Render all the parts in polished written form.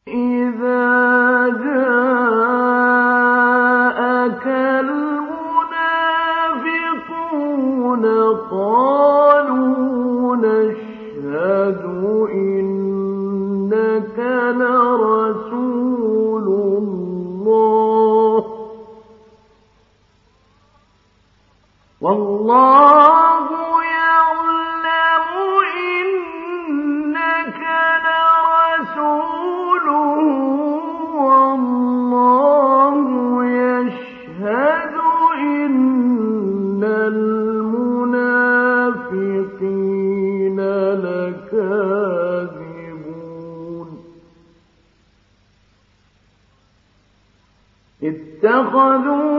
إذا جاءك المنافقون قالوا نشهد إنك لرسول الله والله يعلم إنك لرسوله والله يشهد إن المنافقين لكاذبون اتخذوا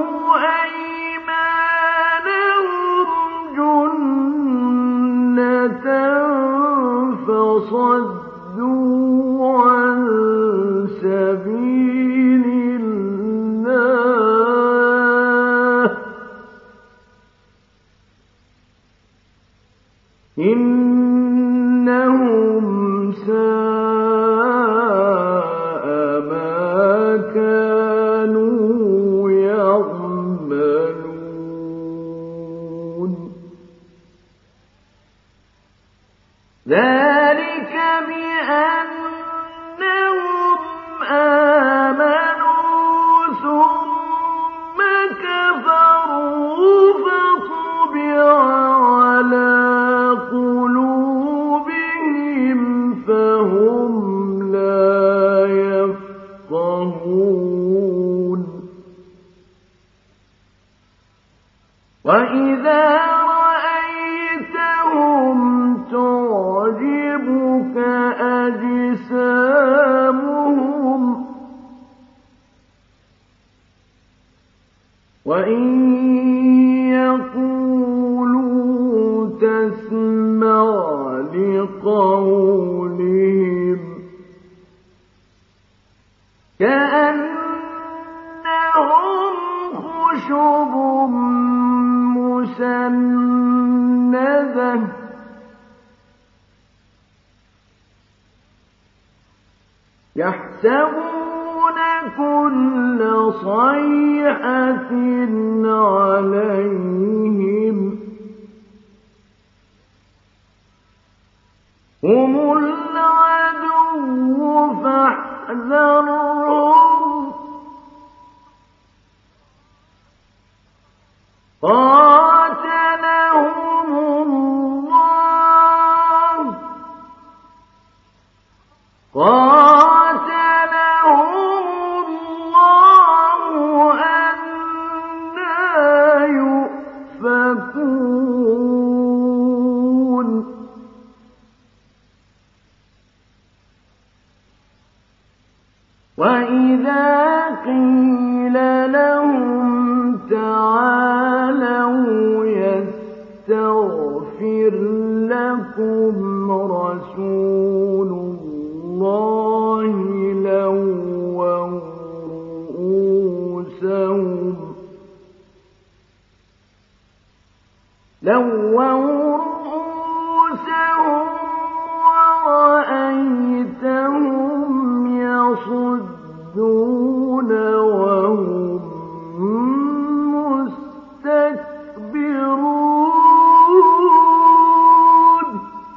جنة فصدوا عن سبيل الله إنهم ساء ما كانوا يعملون ذلك بأنهم آمنوا ثم كفروا فطبع على قلوبهم فهم لا يفقهون وإذا رأيتهم تعجبك أجسامهم وإن يقولوا تسمع لقولهم كأنهم خشب مسندة يحسبون كل صيحة عليهم هم العدو فاحذرهم قاتلهم الله أنى يؤفكون وإذا قيل لهم تعالوا يستغفر لكم رسول الله لووا رؤوسهم ورأيتهم يصدون وهم مستكبرون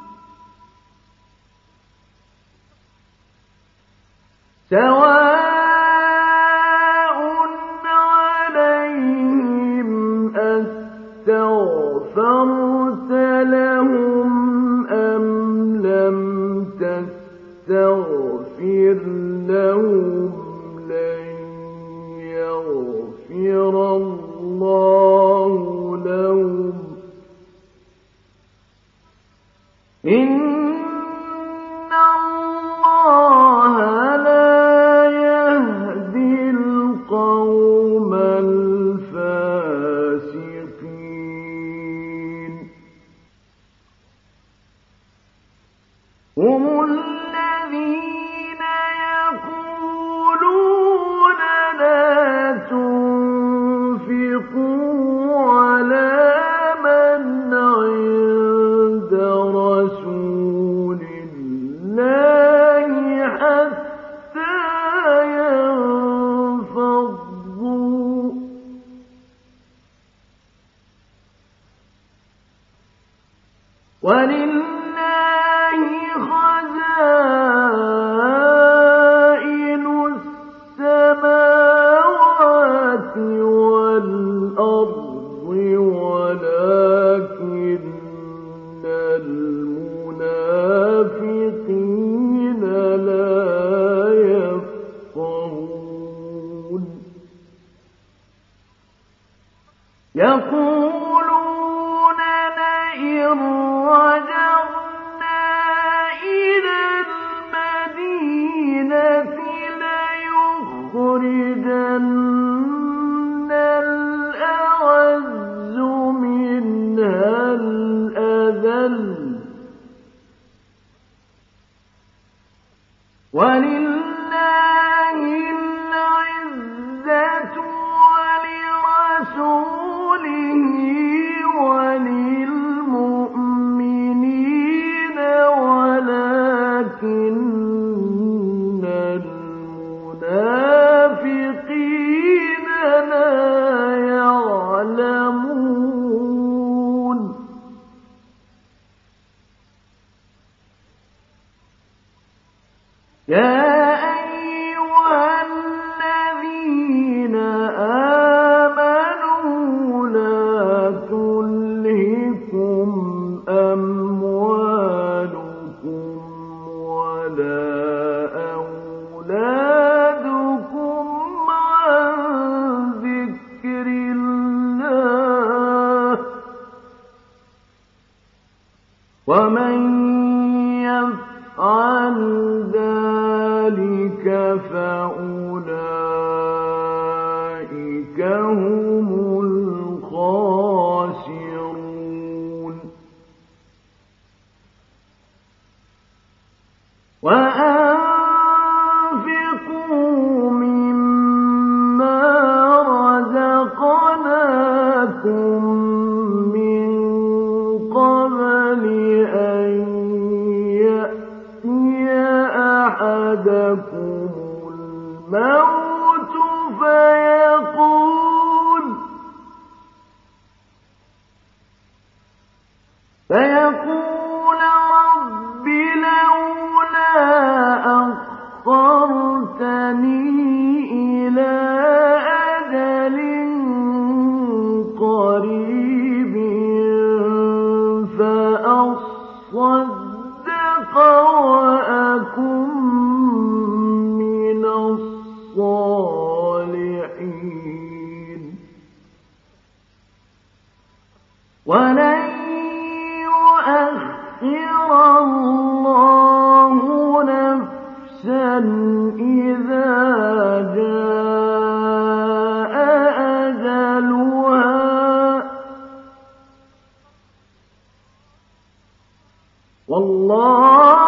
سواء عليهم أستغفرت لهم أم لم تستغفر لهم لن يغفر الله لهم إن الله لا يهدي القوم الفاسقين هم الذين يقولون لا تنفقوا على من عند رسول ومن يفعل ذلك فأولئك هم الخاسرون وأنفقوا مما رزقناكم من قبل أن يأتي أحدكم الموت فيقول رب لولا أخرتني إلى أجل قريب فأصدق وأكن من الصالحين ولن يؤخر الله نفسا إذا جاء أجلها والله